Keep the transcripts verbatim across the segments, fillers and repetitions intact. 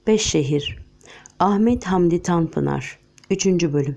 Beş Şehir. Ahmet Hamdi Tanpınar. Üçüncü bölüm.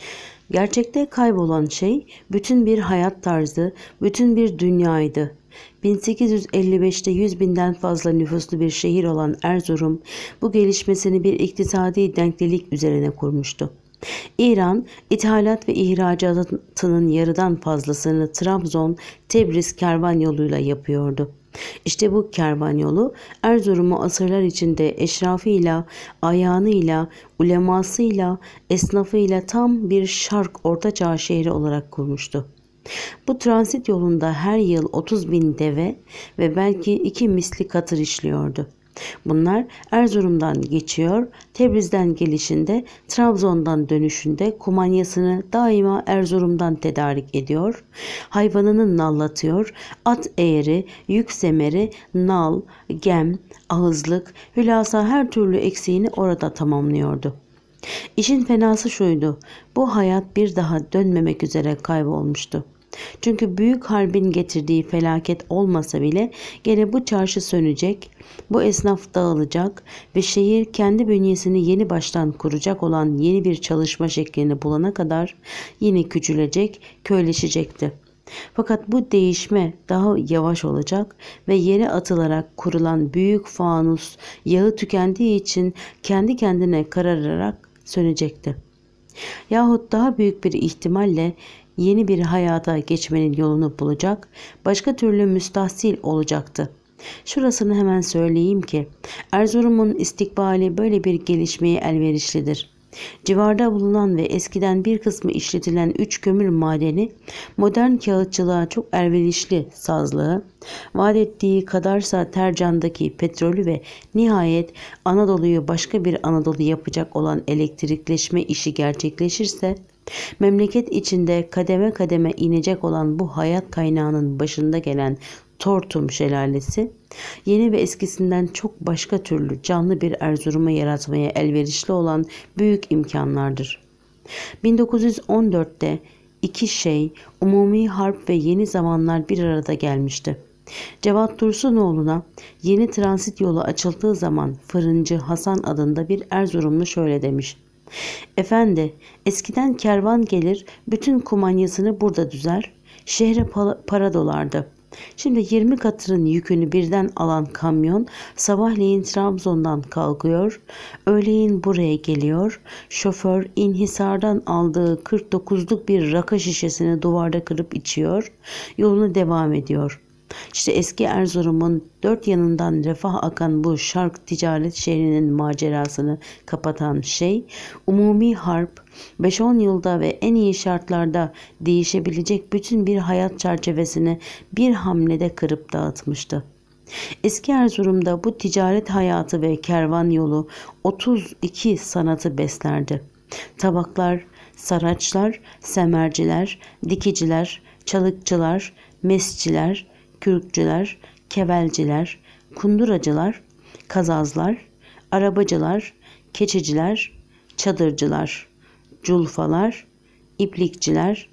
Gerçekte kaybolan şey bütün bir hayat tarzı, bütün bir dünyaydı. bin sekiz yüz elli beşte yüz binden fazla nüfuslu bir şehir olan Erzurum, bu gelişmesini bir iktisadi denklilik üzerine kurmuştu. İran, ithalat ve ihracatının yarıdan fazlasını Trabzon, Tebriz kervan yoluyla yapıyordu. İşte bu kervan yolu Erzurum'u asırlar içinde eşrafıyla, ayağınıyla, ulemasıyla, esnafıyla tam bir şark ortaçağ şehri olarak kurmuştu. Bu transit yolunda her yıl otuz bin deve ve belki iki misli katır işliyordu. Bunlar Erzurum'dan geçiyor, Tebriz'den gelişinde, Trabzon'dan dönüşünde kumanyasını daima Erzurum'dan tedarik ediyor, hayvanını nallatıyor, at eğeri, yük semeri, nal, gem, ağızlık, hülasa her türlü eksiğini orada tamamlıyordu. İşin fenası şuydu, bu hayat bir daha dönmemek üzere kaybolmuştu. Çünkü büyük harbin getirdiği felaket olmasa bile gene bu çarşı sönecek, bu esnaf dağılacak ve şehir kendi bünyesini yeni baştan kuracak olan yeni bir çalışma şeklini bulana kadar yine küçülecek, köyleşecekti. Fakat bu değişme daha yavaş olacak ve yere atılarak kurulan büyük fanus yağı tükendiği için kendi kendine karararak sönecekti. Yahut daha büyük bir ihtimalle yeni bir hayata geçmenin yolunu bulacak, başka türlü müstahsil olacaktı. Şurasını hemen söyleyeyim ki, Erzurum'un istikbali böyle bir gelişmeye elverişlidir. Civarda bulunan ve eskiden bir kısmı işletilen üç kömür madeni, modern kağıtçılığa çok elverişli sazlığı, vaat ettiği kadarsa Tercan'daki petrolü ve nihayet Anadolu'yu başka bir Anadolu yapacak olan elektrikleşme işi gerçekleşirse, memleket içinde kademe kademe inecek olan bu hayat kaynağının başında gelen Tortum Şelalesi, yeni ve eskisinden çok başka türlü canlı bir Erzurum'u yaratmaya elverişli olan büyük imkanlardır. bin dokuz yüz on dörtte iki şey, umumi harp ve yeni zamanlar bir arada gelmişti. Cevat Dursunoğlu'na yeni transit yolu açıldığı zaman Fırıncı Hasan adında bir Erzurumlu şöyle demiş: "Efendi, eskiden kervan gelir, bütün kumanyasını burada düzer, şehre para dolardı. Şimdi yirmi katırın yükünü birden alan kamyon sabahleyin Trabzon'dan kalkıyor, öğleyin buraya geliyor, şoför inhisardan aldığı kırk dokuzluk bir rakı şişesini duvarda kırıp içiyor, yolunu devam ediyor." İşte eski Erzurum'un dört yanından refah akan bu şark ticaret şehrinin macerasını kapatan şey, umumi harp, beş on yılda ve en iyi şartlarda değişebilecek bütün bir hayat çerçevesini bir hamlede kırıp dağıtmıştı. Eski Erzurum'da bu ticaret hayatı ve kervan yolu otuz iki sanatı beslerdi. Tabaklar, saraçlar, semerciler, dikiciler, çalıkçılar, mesciler, kürkçüler, kevelciler, kunduracılar, kazazlar, arabacılar, keçiciler, çadırcılar, culfalar, iplikçiler,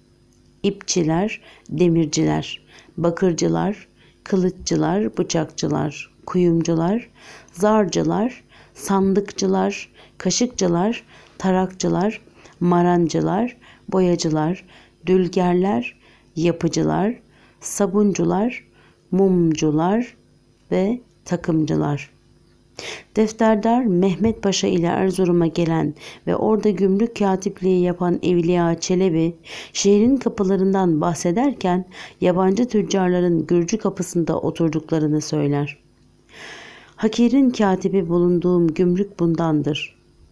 ipçiler, demirciler, bakırcılar, kılıççılar, bıçakçılar, kuyumcular, zarcılar, sandıkçılar, kaşıkçılar, tarakçılar, marancılar, boyacılar, dülgerler, yapıcılar, sabuncular, mumcular ve takımcılar. Defterdar Mehmet Paşa ile Erzurum'a gelen ve orada gümrük katipliği yapan Evliya Çelebi, şehrin kapılarından bahsederken yabancı tüccarların Gürcü kapısında oturduklarını söyler. "Hakir'in katibi bulunduğum gümrük bundandır.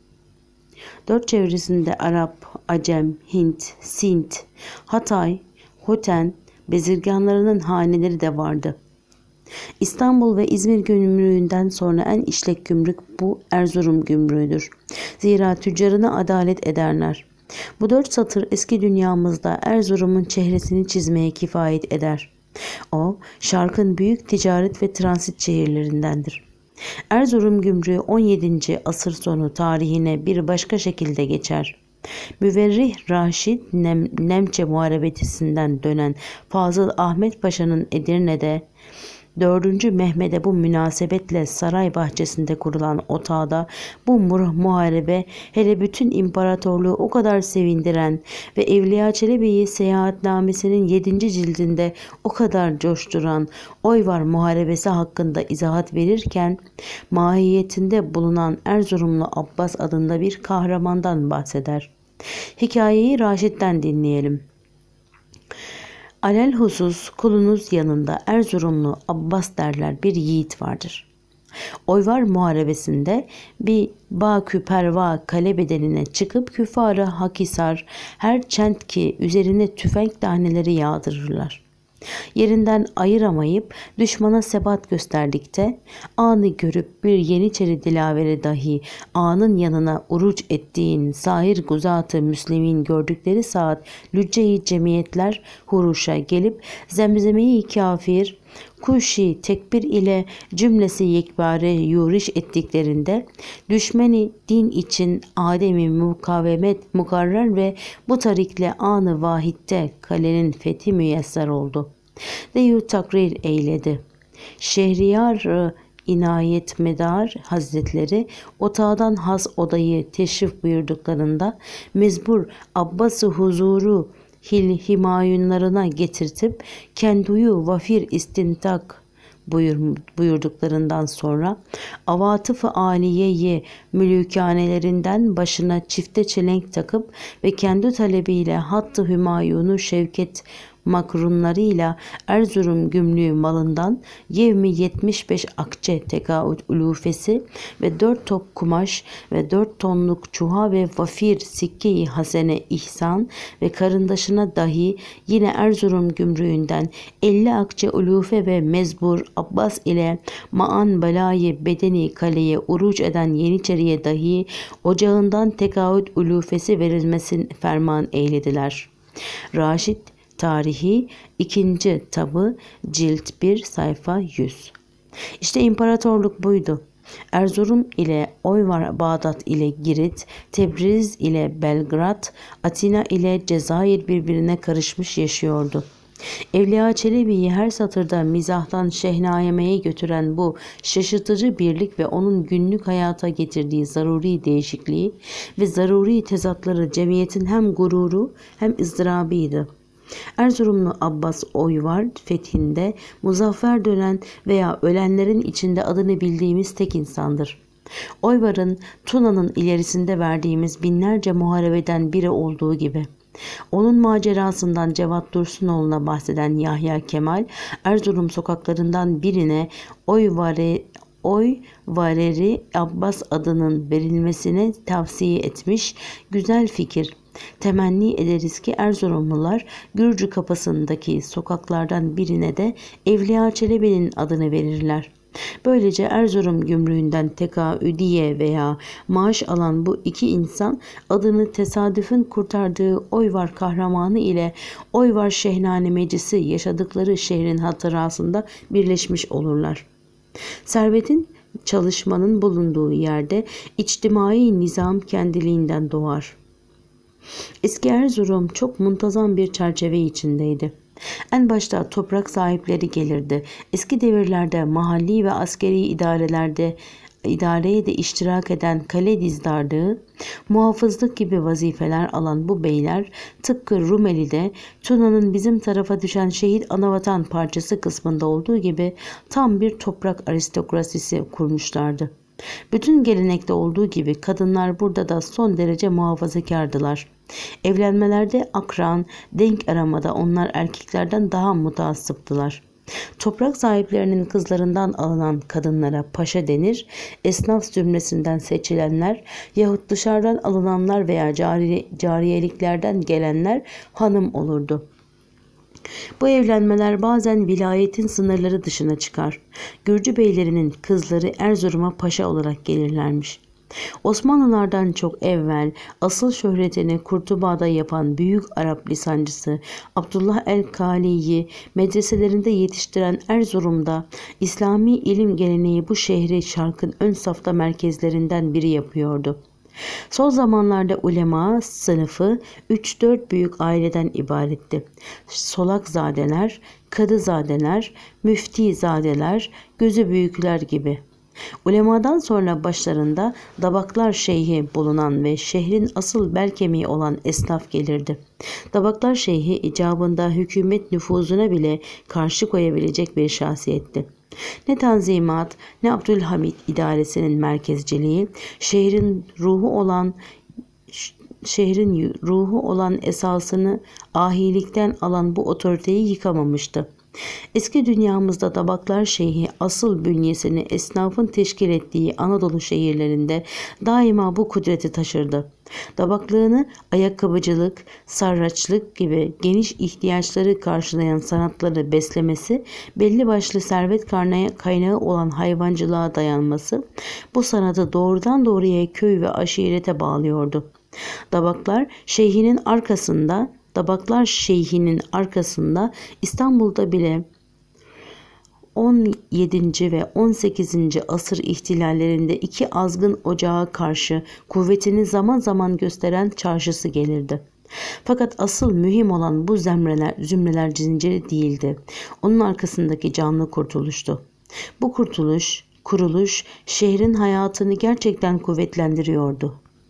Dört çevresinde Arap, Acem, Hint, Sint, Hatay, Hoten, bezirganlarının haneleri de vardı. İstanbul ve İzmir gümrüğünden sonra en işlek gümrük bu Erzurum gümrüğüdür. Zira tüccarına adalet ederler. Bu dört satır eski dünyamızda Erzurum'un çehresini çizmeye kifayet eder. O, şarkın büyük ticaret ve transit şehirlerindendir. Erzurum gümrüğü on yedinci asır sonu tarihine bir başka şekilde geçer. Müverrih Raşid Nem, Nemçe Muharebesi'nden dönen Fazıl Ahmet Paşa'nın Edirne'de dördüncü Mehmet'e bu münasebetle saray bahçesinde kurulan otağda bu muharebe hele bütün imparatorluğu o kadar sevindiren ve Evliya Çelebi'yi seyahatnamesinin yedinci cildinde o kadar coşturan Oyvar Muharebesi hakkında izahat verirken mahiyetinde bulunan Erzurumlu Abbas adında bir kahramandan bahseder. Hikayeyi Raşid'den dinleyelim. Alelhusus kulunuz yanında Erzurumlu Abbas derler bir yiğit vardır. Oyvar Muharebesi'nde bir Baküperva kale bedenine çıkıp küffarı Hakisar her çent ki üzerine tüfek taneleri yağdırırlar. Yerinden ayıramayıp düşmana sebat gösterdikte anı görüp bir Yeniçeri dilaveri dahi anın yanına uruç ettiğin sair guzatı müslimin gördükleri saat lücce-i cemiyetler huruşa gelip zemzemeyi kafir kuşi tekbir ile cümlesi yekbare yuriş ettiklerinde düşmeni din için ademi mukavemet mukarrer ve bu tarikle anı vahitte kalenin fethi müyesser oldu. Deyü takrir eyledi. Şehriyar İnayet Medar Hazretleri otağdan has odayı teşrif buyurduklarında mezbur Abbas-ı huzuru hil himayunlarına getirtip kenduyu vafir istintak buyur, buyurduklarından sonra avatıf-ı aliyeyi mülükanelerinden başına çifte çelenk takıp ve kendi talebiyle hattı hümayunu şevket makrunlarıyla Erzurum gümrüğü malından yevmi yetmiş beş akçe tekaüt ulufesi ve dört top kumaş ve dört tonluk çuha ve vafir sikke-i hasene ihsan ve karındaşına dahi yine Erzurum gümrüğünden elli akçe ulufe ve mezbur Abbas ile maan belayı bedeni kaleye uruç eden Yeniçeri'ye dahi ocağından tekaüt ulufesi verilmesin ferman eylediler. Raşid Tarihi ikinci tabı cilt bir sayfa yüz. İşte imparatorluk buydu. Erzurum ile Oyvar, Bağdat ile Girit, Tebriz ile Belgrad, Atina ile Cezayir birbirine karışmış yaşıyordu. Evliya Çelebi'yi her satırda mizahtan şehnayemeye götüren bu şaşırtıcı birlik ve onun günlük hayata getirdiği zaruri değişikliği ve zaruri tezatları cemiyetin hem gururu hem ızdırabıydı. Erzurumlu Abbas Oyvar fethinde muzaffer dönen veya ölenlerin içinde adını bildiğimiz tek insandır. Oyvar'ın Tuna'nın ilerisinde verdiğimiz binlerce muharebeden biri olduğu gibi. Onun macerasından Cevat Dursunoğlu'na bahseden Yahya Kemal, Erzurum sokaklarından birine Oyvar'e Oy Valeri Abbas adının verilmesine tavsiye etmiş. Güzel fikir. Temenni ederiz ki Erzurumlular Gürcü kapısındaki sokaklardan birine de Evliya Çelebi'nin adını verirler. Böylece Erzurum gümrüğünden tekaüdiye veya maaş alan bu iki insan adını tesadüfün kurtardığı Oyvar kahramanı ile Oyvar Şehnane Meclisi yaşadıkları şehrin hatırasında birleşmiş olurlar. Servetin, çalışmanın bulunduğu yerde içtimai nizam kendiliğinden doğar. Eski Erzurum çok muntazam bir çerçeve içindeydi. En başta toprak sahipleri gelirdi. Eski devirlerde mahalli ve askeri idarelerde idareye de iştirak eden kale dizdarlığı, muhafızlık gibi vazifeler alan bu beyler tıpkı Rumeli'de Tuna'nın bizim tarafa düşen şehit anavatan parçası kısmında olduğu gibi tam bir toprak aristokrasisi kurmuşlardı. Bütün gelenekte olduğu gibi kadınlar burada da son derece muhafazakardılar. Evlenmelerde akran, denk aramada onlar erkeklerden daha mutaassıptılar. Toprak sahiplerinin kızlarından alınan kadınlara paşa denir, esnaf zümresinden seçilenler yahut dışarıdan alınanlar veya cari, cariyeliklerden gelenler hanım olurdu. Bu evlenmeler bazen vilayetin sınırları dışına çıkar. Gürcü beylerinin kızları Erzurum'a paşa olarak gelirlermiş. Osmanlılardan çok evvel asıl şöhretini Kurtuba'da yapan büyük Arap lisancısı Abdullah el-Kali'yi medreselerinde yetiştiren Erzurum'da İslami ilim geleneği bu şehri şarkın ön safta merkezlerinden biri yapıyordu. Son zamanlarda ulema sınıfı üç dört büyük aileden ibaretti. Solakzadeler, kadızadeler, müftizadeler, gözü büyükler gibi. Ulemadan sonra başlarında Dabaklar Şeyhi bulunan ve şehrin asıl bel kemiği olan esnaf gelirdi. Dabaklar Şeyhi icabında hükümet nüfuzuna bile karşı koyabilecek bir şahsiyetti. Ne Tanzimat ne Abdülhamit idaresinin merkezciliği şehrin ruhu olan şehrin ruhu olan esasını ahilikten alan bu otoriteyi yıkamamıştı. Eski dünyamızda Dabaklar Şeyhi asıl bünyesini esnafın teşkil ettiği Anadolu şehirlerinde daima bu kudreti taşırdı. Dabaklığını ayakkabıcılık, sarraçlık gibi geniş ihtiyaçları karşılayan sanatları beslemesi, belli başlı servet kaynağı olan hayvancılığa dayanması bu sanatı doğrudan doğruya köy ve aşirete bağlıyordu. Dabaklar Şeyhi'nin arkasında Dabaklar Şeyhi'nin arkasında İstanbul'da bile on yedinci ve on sekizinci asır ihtilallerinde iki azgın ocağa karşı kuvvetini zaman zaman gösteren çarşısı gelirdi. Fakat asıl mühim olan bu zümreler, zümreler zinciri değildi. Onun arkasındaki canlı kurtuluştu. Bu kurtuluş, kuruluş şehrin hayatını gerçekten kuvvetlendiriyordu.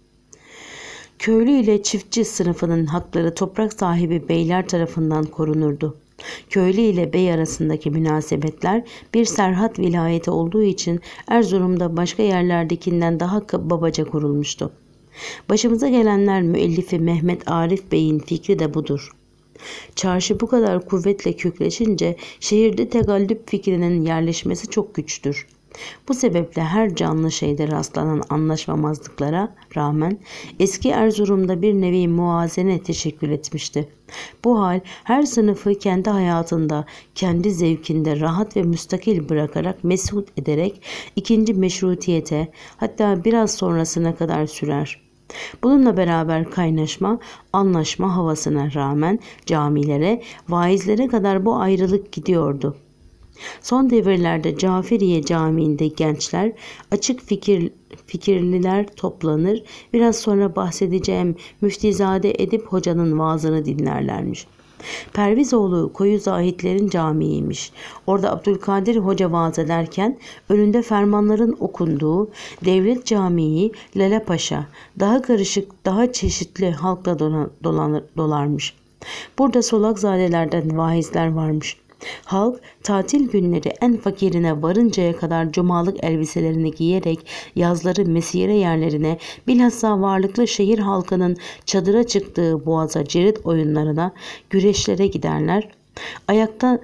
Köylü ile çiftçi sınıfının hakları toprak sahibi beyler tarafından korunurdu. Köylü ile bey arasındaki münasebetler bir serhat vilayeti olduğu için Erzurum'da başka yerlerdekinden daha babaca kurulmuştu. Başımıza gelenler müellifi Mehmet Arif Bey'in fikri de budur. Çarşı bu kadar kuvvetle kökleşince şehirde tegallüp fikrinin yerleşmesi çok güçtür. Bu sebeple her canlı şeyde rastlanan anlaşmamazlıklara rağmen eski Erzurum'da bir nevi muvazene teşekkül etmişti. Bu hal her sınıfı kendi hayatında, kendi zevkinde rahat ve müstakil bırakarak mesut ederek ikinci meşrutiyete, hatta biraz sonrasına kadar sürer. Bununla beraber kaynaşma, anlaşma havasına rağmen camilere, vaizlere kadar bu ayrılık gidiyordu. Son devirlerde Caferiye Camii'nde gençler, açık fikir, fikirliler toplanır, biraz sonra bahsedeceğim Müftizade Edip Hoca'nın vaazını dinlerlermiş. Pervizoğlu Koyu Zahitlerin camiymiş. Orada Abdülkadir Hoca vaaz ederken önünde fermanların okunduğu Devlet Camii Lale Paşa daha karışık, daha çeşitli halkla dolanır, dolarmış. Burada solakzadelerden vaizler varmış. Halk tatil günleri en fakirine varıncaya kadar cumalık elbiselerini giyerek yazları mesire yerlerine, bilhassa varlıklı şehir halkının çadıra çıktığı boğaza cirit oyunlarına, güreşlere giderler. Ayakta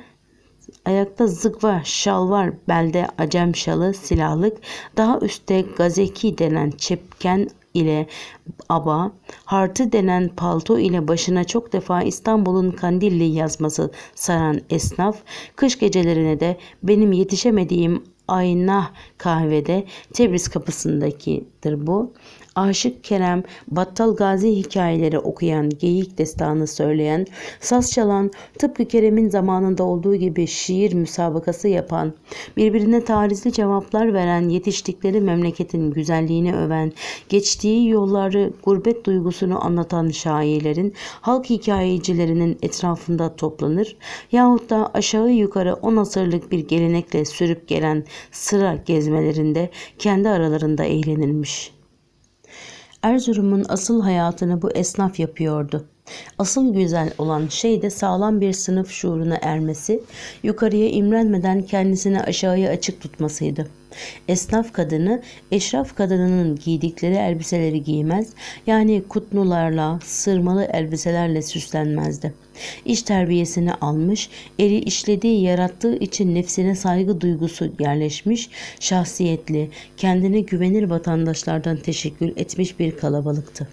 Ayakta zıkva, şalvar, belde acem şalı, silahlık, daha üstte gazeki denen çepken ile aba, hartı denen palto ile başına çok defa İstanbul'un Kandilli yazması saran esnaf, kış gecelerine de benim yetişemediğim Aynah kahvede Tebriz kapısındakidir bu. Aşık Kerem, Battal Gazi hikayeleri okuyan, geyik destanı söyleyen, saz çalan, tıpkı Kerem'in zamanında olduğu gibi şiir müsabakası yapan, birbirine tarizli cevaplar veren, yetiştikleri memleketin güzelliğini öven, geçtiği yolları, gurbet duygusunu anlatan şairlerin, halk hikayecilerinin etrafında toplanır yahut da aşağı yukarı on asırlık bir gelenekle sürüp gelen sıra gezmelerinde kendi aralarında eğlenilmiş. Erzurum'un asıl hayatını bu esnaf yapıyordu. Asıl güzel olan şey de sağlam bir sınıf şuuruna ermesi, yukarıya imrenmeden kendisini aşağıya açık tutmasıydı. Esnaf kadını, eşraf kadınının giydikleri elbiseleri giymez, yani kutnularla, sırmalı elbiselerle süslenmezdi. İş terbiyesini almış, eli işlediği, yarattığı için nefsine saygı duygusu yerleşmiş, şahsiyetli, kendine güvenir vatandaşlardan teşekkür etmiş bir kalabalıktı.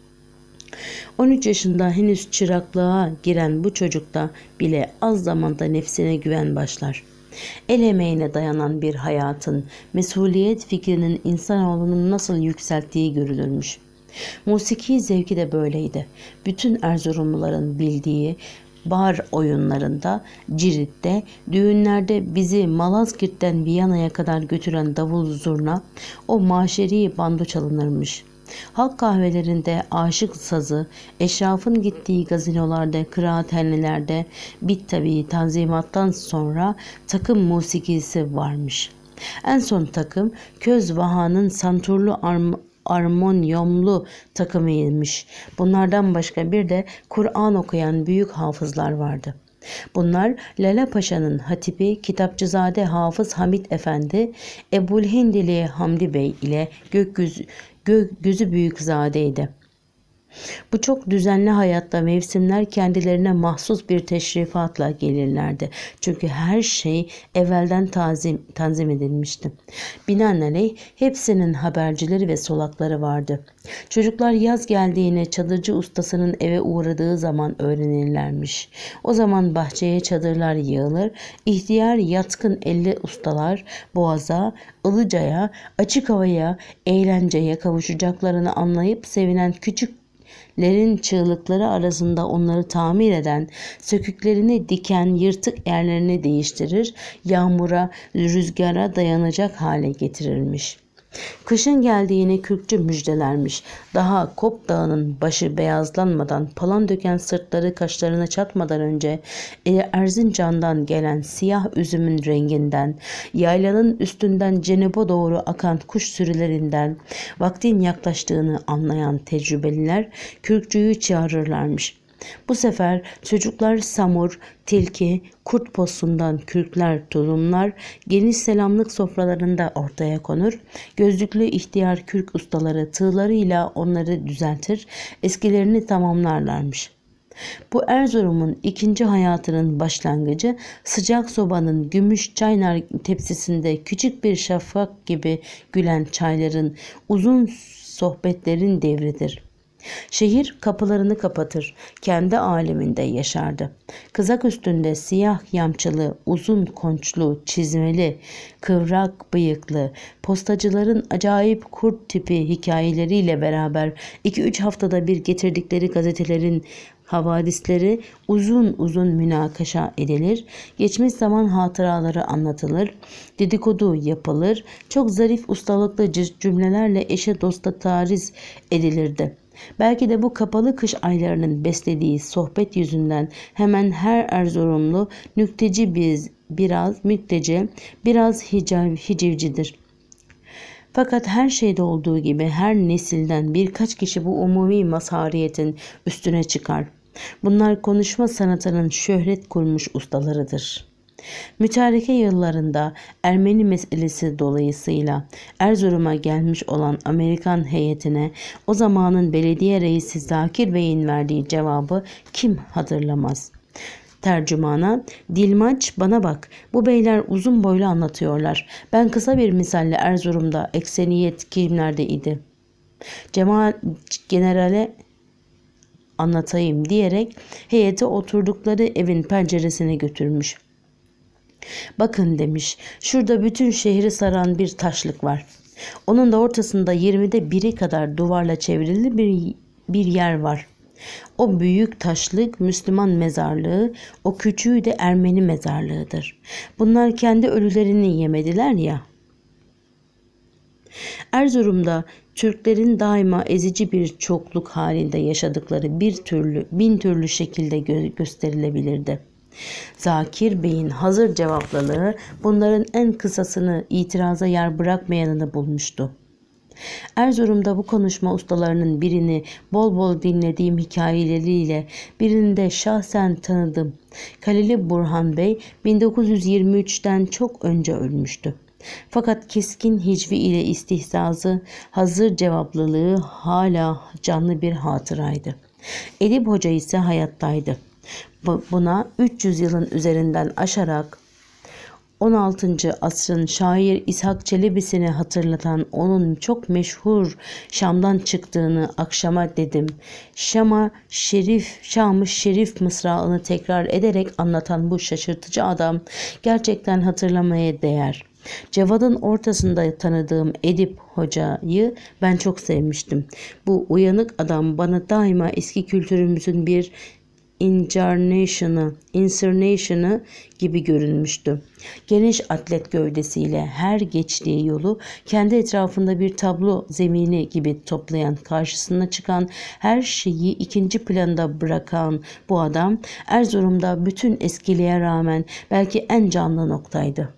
on üç yaşında henüz çıraklığa giren bu çocukta bile az zamanda nefsine güven başlar. El emeğine dayanan bir hayatın, mesuliyet fikrinin insanoğlunun nasıl yükselttiği görülürmüş. Musiki zevki de böyleydi. Bütün Erzurumluların bildiği bar oyunlarında, Cirit'te, düğünlerde bizi Malazgirt'ten Viyana'ya kadar götüren davul zurna, o maşeri bando çalınırmış. Halk kahvelerinde aşık sazı, eşrafın gittiği gazinolarda, kıraathanelerde, bit tabii tanzimattan sonra takım musikisi varmış. En son takım Köz Vaha'nın santurlu arm armonyumlu takımıymış. Bunlardan başka bir de Kur'an okuyan büyük hafızlar vardı. Bunlar Lale Paşa'nın hatibi Kitapçızade Hafız Hamit Efendi, Ebu'l-Hindili Hamdi Bey ile Gökyüzü, Gökyüzü Büyükzade'ydi. Bu çok düzenli hayatta mevsimler kendilerine mahsus bir teşrifatla gelirlerdi. Çünkü her şey evvelden tazim, tanzim edilmişti. Binaenaleyh hepsinin habercileri ve solakları vardı. Çocuklar yaz geldiğini çadırcı ustasının eve uğradığı zaman öğrenirlermiş. O zaman bahçeye çadırlar yığılır, ihtiyar yatkın elli ustalar boğaza, Ilıca'ya, açık havaya, eğlenceye kavuşacaklarını anlayıp sevinen küçük lerin çığlıkları arasında onları tamir eden, söküklerini diken, yırtık yerlerini değiştirir, yağmura, rüzgara dayanacak hale getirirmiş. Kışın geldiğini kürkçü müjdelermiş. Daha Kop Dağı'nın başı beyazlanmadan, palan döken sırtları kaşlarına çatmadan önce Erzincan'dan gelen siyah üzümün renginden, yaylanın üstünden Cenub'a doğru akan kuş sürülerinden vaktin yaklaştığını anlayan tecrübeliler kürkçüyü çağırırlarmış. Bu sefer çocuklar samur, tilki, kurt posundan kürkler, tulumlar, geniş selamlık sofralarında ortaya konur. Gözlüklü ihtiyar kürk ustaları tığlarıyla onları düzeltir, eskilerini tamamlarlarmış. Bu Erzurum'un ikinci hayatının başlangıcı sıcak sobanın gümüş çaynar tepsisinde küçük bir şafak gibi gülen çayların, uzun sohbetlerin devridir. Şehir kapılarını kapatır, kendi aleminde yaşardı. Kızak üstünde siyah yamçılı, uzun konçlu, çizmeli, kıvrak bıyıklı, postacıların acayip kurt tipi hikayeleriyle beraber iki üç haftada bir getirdikleri gazetelerin havadisleri uzun uzun münakaşa edilir, geçmiş zaman hatıraları anlatılır, dedikodu yapılır, çok zarif ustalıklı cümlelerle eşe dosta tariz edilirdi. Belki de bu kapalı kış aylarının beslediği sohbet yüzünden hemen her Erzurumlu nükteci biz, biraz mükteci, biraz hicav, hicivcidir. Fakat her şeyde olduğu gibi her nesilden birkaç kişi bu umumi mazhariyetin üstüne çıkar. Bunlar konuşma sanatının şöhret kurmuş ustalarıdır. Mütareke yıllarında Ermeni meselesi dolayısıyla Erzurum'a gelmiş olan Amerikan heyetine o zamanın belediye reisi Zakir Bey'in verdiği cevabı kim hatırlamaz? Tercümana, Dilmaç bana bak, bu beyler uzun boylu anlatıyorlar. Ben kısa bir misalle Erzurum'da ekseniyet kimlerde idi? Cemal generale anlatayım diyerek heyeti oturdukları evin penceresine götürmüş. Bakın demiş, şurada bütün şehri saran bir taşlık var. Onun da ortasında yirmide biri kadar duvarla çevrili bir, bir yer var. O büyük taşlık Müslüman mezarlığı, o küçüğü de Ermeni mezarlığıdır. Bunlar kendi ölülerini yemediler ya. Erzurum'da Türklerin daima ezici bir çokluk halinde yaşadıkları bir türlü, bin türlü şekilde gö- gösterilebilirdi. Zakir Bey'in hazır cevaplılığı bunların en kısasını, itiraza yer bırakmayanını bulmuştu. Erzurum'da bu konuşma ustalarının birini bol bol dinlediğim hikayeleriyle birini de şahsen tanıdım. Kalili Burhan Bey bin dokuz yüz yirmi üçten çok önce ölmüştü. Fakat keskin hicvi ile istihzası, hazır cevaplılığı hala canlı bir hatıraydı. Edip Hoca ise hayattaydı. Buna üç yüz yılın üzerinden aşarak on altıncı asrın şair İshak Çelebi'sini hatırlatan onun çok meşhur Şam'dan çıktığını akşama dedim. Şam'a şerif, Şam-ı Şerif mısrağını tekrar ederek anlatan bu şaşırtıcı adam gerçekten hatırlamaya değer. Cevad'ın ortasında tanıdığım Edip Hoca'yı ben çok sevmiştim. Bu uyanık adam bana daima eski kültürümüzün bir incarnation'ı, incarnation'ı gibi görünmüştü. Geniş atlet gövdesiyle her geçtiği yolu kendi etrafında bir tablo zemini gibi toplayan, karşısına çıkan her şeyi ikinci planda bırakan bu adam Erzurum'da bütün eskiliğe rağmen belki en canlı noktaydı.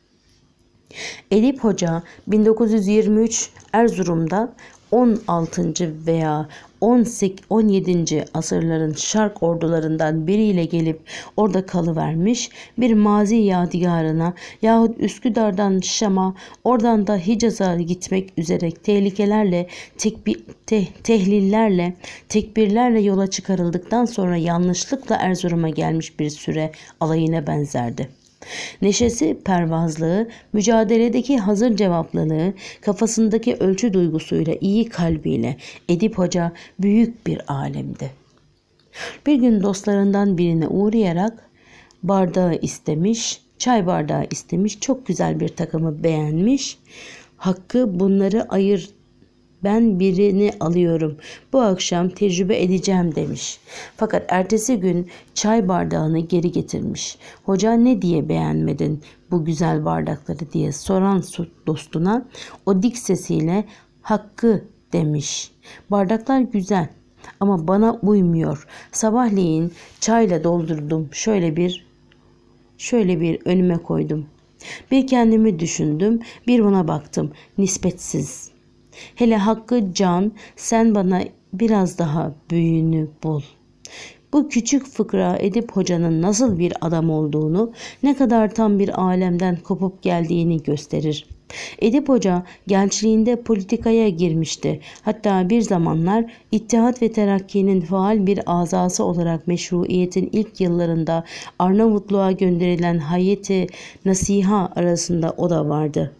Edip Hoca bin dokuz yüz yirmi üç Erzurum'da on altıncı veya on yedinci asırların şark ordularından biriyle gelip orada kalıvermiş, bir mazi yadigarına yahut Üsküdar'dan Şam'a, oradan da Hicaz'a gitmek üzere tehlikelerle, tekbir, te, tehlillerle, tekbirlerle yola çıkarıldıktan sonra yanlışlıkla Erzurum'a gelmiş bir süre alayına benzerdi. Neşesi, pervazlığı, mücadeledeki hazır cevaplılığı, kafasındaki ölçü duygusuyla, iyi kalbiyle Edip Hoca büyük bir alemdi. Bir gün dostlarından birine uğrayarak bardağı istemiş, çay bardağı istemiş, çok güzel bir takımı beğenmiş. Hakkı bunları ayır, ben birini alıyorum, bu akşam tecrübe edeceğim demiş. Fakat ertesi gün çay bardağını geri getirmiş. Hoca ne diye beğenmedin bu güzel bardakları diye soran dostuna o dik sesiyle Hakkı demiş. Bardaklar güzel ama bana uymuyor. Sabahleyin çayla doldurdum, şöyle bir şöyle bir önüme koydum. Bir kendimi düşündüm, bir buna baktım. Nispetsiz. Hele Hakkı can, sen bana biraz daha büyüğünü bul. Bu küçük fıkra Edip Hoca'nın nasıl bir adam olduğunu, ne kadar tam bir alemden kopup geldiğini gösterir. Edip Hoca gençliğinde politikaya girmişti. Hatta bir zamanlar İttihat ve Terakki'nin faal bir azası olarak meşruiyetin ilk yıllarında Arnavutluğa gönderilen Hayeti Nasiha arasında o da vardı.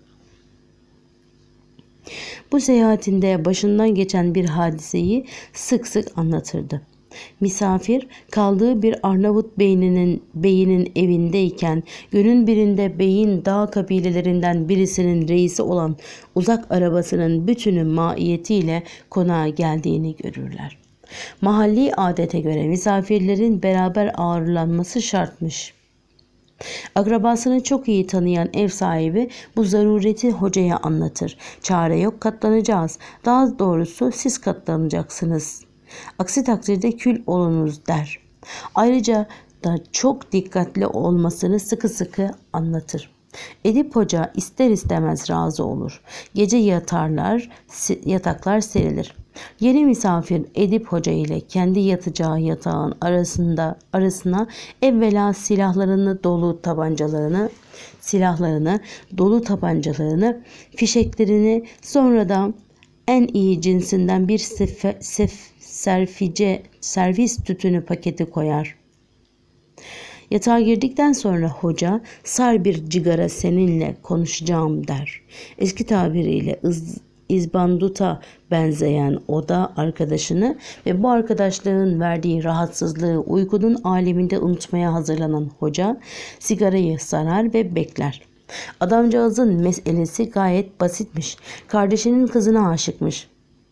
Bu seyahatinde başından geçen bir hadiseyi sık sık anlatırdı. Misafir kaldığı bir Arnavut beyinin, beyinin evindeyken günün birinde beyin dağ kabilelerinden birisinin reisi olan uzak arabasının bütünü maiyetiyle konağa geldiğini görürler. Mahalli adete göre misafirlerin beraber ağırlanması şartmış. Akrabasını çok iyi tanıyan ev sahibi bu zarureti hocaya anlatır. Çare yok, katlanacağız. Daha doğrusu siz katlanacaksınız. Aksi takdirde kül olunuz der. Ayrıca da çok dikkatli olmasını sıkı sıkı anlatır. Edip Hoca ister istemez razı olur. Gece yatarlar, yataklar serilir. Yeni misafir Edip Hoca ile kendi yatacağı yatağın arasında arasına evvela silahlarını dolu tabancalarını, silahlarını, dolu tabancalarını, fişeklerini, sonra da en iyi cinsinden bir sef, sef, serfice, servis tütünü paketi koyar. Yatağa girdikten sonra hoca sar bir cigara seninle konuşacağım der. Eski tabiriyle ız, izbanduta benzeyen oda arkadaşını ve bu arkadaşlığın verdiği rahatsızlığı uykunun aleminde unutmaya hazırlanan hoca sigarayı sarar ve bekler. Adamcağızın meselesi gayet basitmiş. Kardeşinin kızına aşıkmış.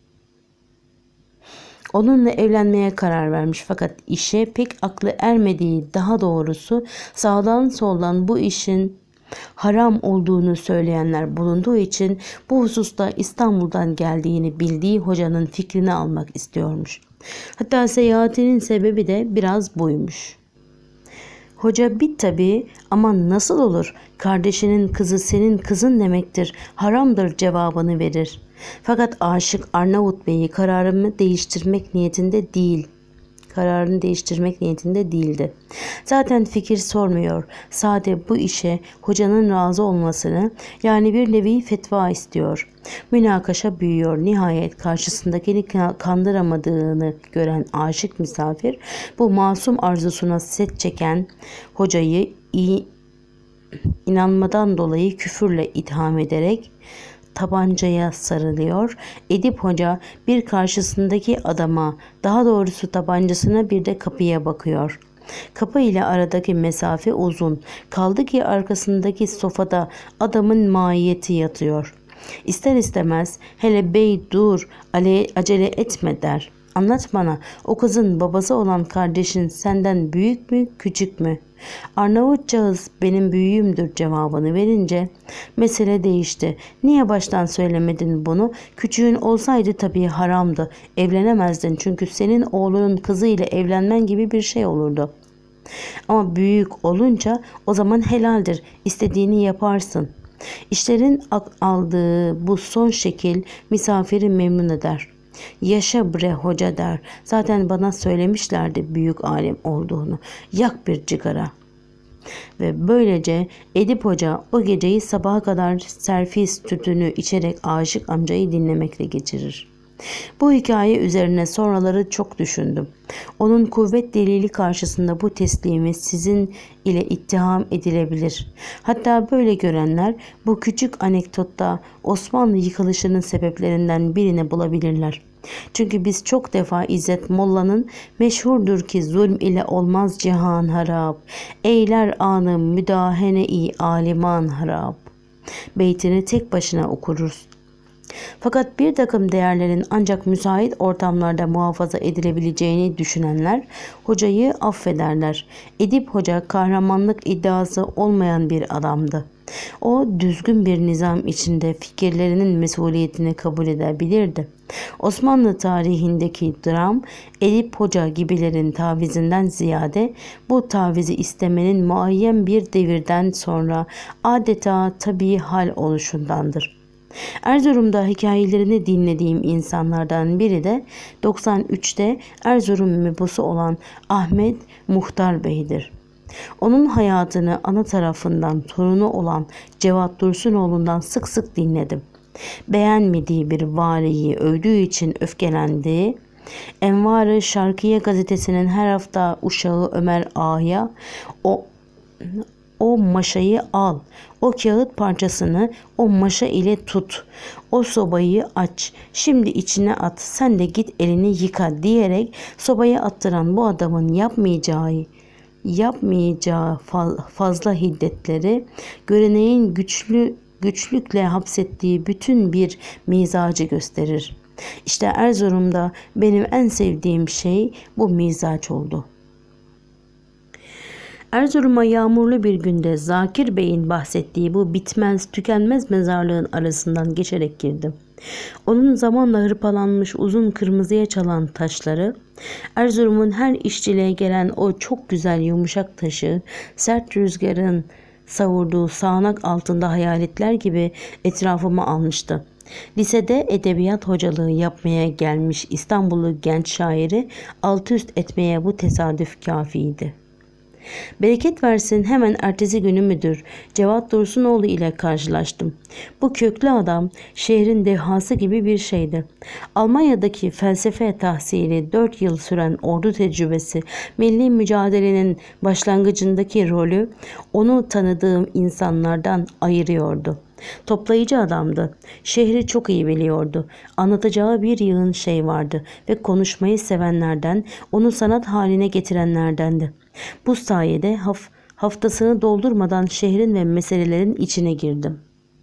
Onunla evlenmeye karar vermiş fakat işe pek aklı ermediği, daha doğrusu sağdan soldan bu işin haram olduğunu söyleyenler bulunduğu için bu hususta İstanbul'dan geldiğini bildiği hocanın fikrini almak istiyormuş. Hatta seyahatinin sebebi de biraz buymuş. Hoca bir tabii ama nasıl olur? Kardeşinin kızı senin kızın demektir, haramdır cevabını verir. Fakat aşık Arnavut Bey'i kararını değiştirmek niyetinde değil. Kararını değiştirmek niyetinde değildi. Zaten fikir sormuyor. Sade bu işe hocanın razı olmasını, yani bir nevi fetva istiyor. Münakaşa büyüyor. Nihayet karşısındakini kandıramadığını gören aşık misafir bu masum arzusuna set çeken hocayı iyi, inanmadan dolayı küfürle itham ederek tabancaya sarılıyor. Edip Hoca bir karşısındaki adama, daha doğrusu tabancasına, bir de kapıya bakıyor. Kapı ile aradaki mesafe uzun. Kaldı ki arkasındaki sofada adamın mahiyeti yatıyor. İster istemez hele bey dur, acele etme der. Anlat bana, o kızın babası olan kardeşin senden büyük mü, küçük mü? Arnavutcağız benim büyüğümdür cevabını verince mesele değişti. Niye baştan söylemedin bunu? Küçüğün olsaydı tabii haramdı. Evlenemezdin çünkü senin oğlunun kızıyla evlenmen gibi bir şey olurdu. Ama büyük olunca o zaman helaldir. İstediğini yaparsın. İşlerin aldığı bu son şekil misafiri memnun eder. Yaşa bre hoca der. Zaten bana söylemişlerdi büyük alim olduğunu. Yak bir cigara. Ve böylece Edip Hoca o geceyi sabaha kadar serfis tütünü içerek aşık amcayı dinlemekle geçirir. Bu hikaye üzerine sonraları çok düşündüm. Onun kuvvet delili karşısında bu teslimi sizin ile ittiham edilebilir. Hatta böyle görenler bu küçük anekdotta Osmanlı yıkılışının sebeplerinden birini bulabilirler. Çünkü biz çok defa İzzet Molla'nın meşhurdur ki zulm ile olmaz cihan harap, eyler anı müdahene-i aliman harap beytini tek başına okuruz. Fakat bir takım değerlerin ancak müsait ortamlarda muhafaza edilebileceğini düşünenler hocayı affederler. Edip Hoca kahramanlık iddiası olmayan bir adamdı. O düzgün bir nizam içinde fikirlerinin mesuliyetini kabul edebilirdi. Osmanlı tarihindeki dram Edip Hoca gibilerin tavizinden ziyade bu tavizi istemenin muayyen bir devirden sonra adeta tabii hal oluşundandır. Erzurum'da hikayelerini dinlediğim insanlardan biri de doksan üçte Erzurum mebusu olan Ahmet Muhtar Bey'dir. Onun hayatını ana tarafından torunu olan Cevat Dursunoğlu'ndan sık sık dinledim. Beğenmediği bir valiyi övdüğü için öfkelendiği, Envar-ı Şarkiye gazetesinin her hafta uşağı Ömer Ağa'ya o O maşayı al, o kağıt parçasını o maşa ile tut, o sobayı aç, şimdi içine at, sen de git elini yıka diyerek sobaya attıran bu adamın yapmayacağı, yapmayacağı fazla hiddetleri, göreneğin güçlü güçlükle hapsettiği bütün bir mizacı gösterir. İşte Erzurum'da benim en sevdiğim şey bu mizaç oldu. Erzurum'a yağmurlu bir günde Zakir Bey'in bahsettiği bu bitmez tükenmez mezarlığın arasından geçerek girdim. Onun zamanla hırpalanmış uzun kırmızıya çalan taşları, Erzurum'un her işçiliğe gelen o çok güzel yumuşak taşı, sert rüzgarın savurduğu sağanak altında hayaletler gibi etrafıma almıştı. Lisede edebiyat hocalığı yapmaya gelmiş İstanbullu genç şairi alt üst etmeye bu tesadüf kâfiydi. Bereket versin hemen ertesi günü müdür Cevat Dursunoğlu ile karşılaştım. Bu köklü adam şehrin dehası gibi bir şeydi. Almanya'daki felsefe tahsili, dört yıl süren ordu tecrübesi, milli mücadelenin başlangıcındaki rolü onu tanıdığım insanlardan ayırıyordu. Toplayıcı adamdı. Şehri çok iyi biliyordu. Anlatacağı bir yığın şey vardı ve konuşmayı sevenlerden, onu sanat haline getirenlerdendi. Bu sayede haf haftasını doldurmadan şehrin ve meselelerin içine girdim.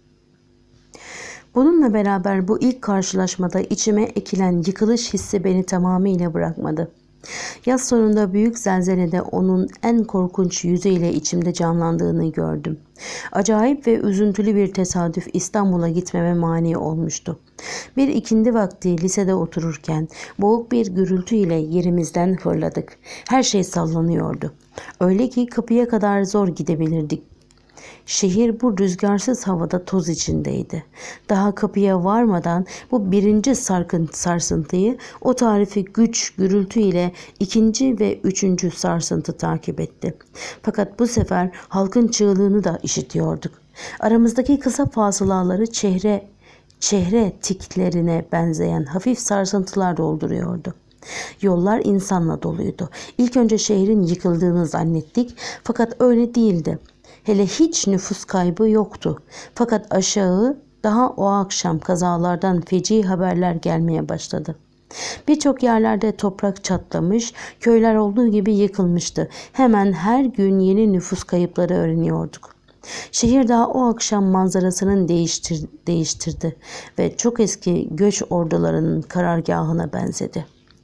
Bununla beraber bu ilk karşılaşmada içime ekilen yıkılış hissi beni tamamıyla bırakmadı. Yaz sonunda büyük zelzelede onun en korkunç yüzüyle içimde canlandığını gördüm. Acayip ve üzüntülü bir tesadüf İstanbul'a gitmeme mani olmuştu. Bir ikindi vakti lisede otururken boğuk bir gürültü ile yerimizden fırladık. Her şey sallanıyordu. Öyle ki kapıya kadar zor gidebilirdik. Şehir bu rüzgarsız havada toz içindeydi. Daha kapıya varmadan bu birinci sarkın sarsıntıyı, o tarifi güç, gürültü ile ikinci ve üçüncü sarsıntı takip etti. Fakat bu sefer halkın çığlığını da işitiyorduk. Aramızdaki kısa fasılaları çehre, çehre tiklerine benzeyen hafif sarsıntılar dolduruyordu. Yollar insanla doluydu. İlk önce şehrin yıkıldığını zannettik, fakat öyle değildi. Hele hiç nüfus kaybı yoktu. Fakat aşağı daha o akşam kazalardan feci haberler gelmeye başladı. Birçok yerlerde toprak çatlamış, köyler olduğu gibi yıkılmıştı. Hemen her gün yeni nüfus kayıpları öğreniyorduk. Şehir daha o akşam manzarasını değiştir değiştirdi ve çok eski göç ordularının karargahına benzedi.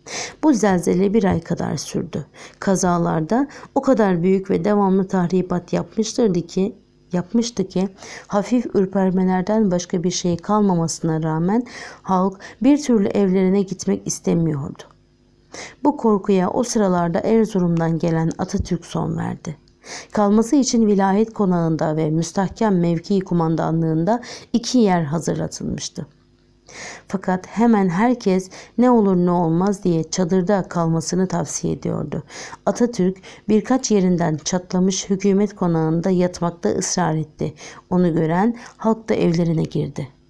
Bu zelzele bir ay kadar sürdü. Kazalarda o kadar büyük ve devamlı tahribat yapmıştırdı ki yapmıştı ki hafif ürpermelerden başka bir şey kalmamasına rağmen halk bir türlü evlerine gitmek istemiyordu. Bu korkuya o sıralarda Erzurum'dan gelen Atatürk son verdi. Kalması için vilayet konağında ve müstahkem mevki kumandanlığında iki yer hazırlatılmıştı. Fakat hemen herkes ne olur ne olmaz diye çadırda kalmasını tavsiye ediyordu. Atatürk birkaç yerinden çatlamış hükümet konağında yatmakta ısrar etti. Onu gören halk da evlerine girdi.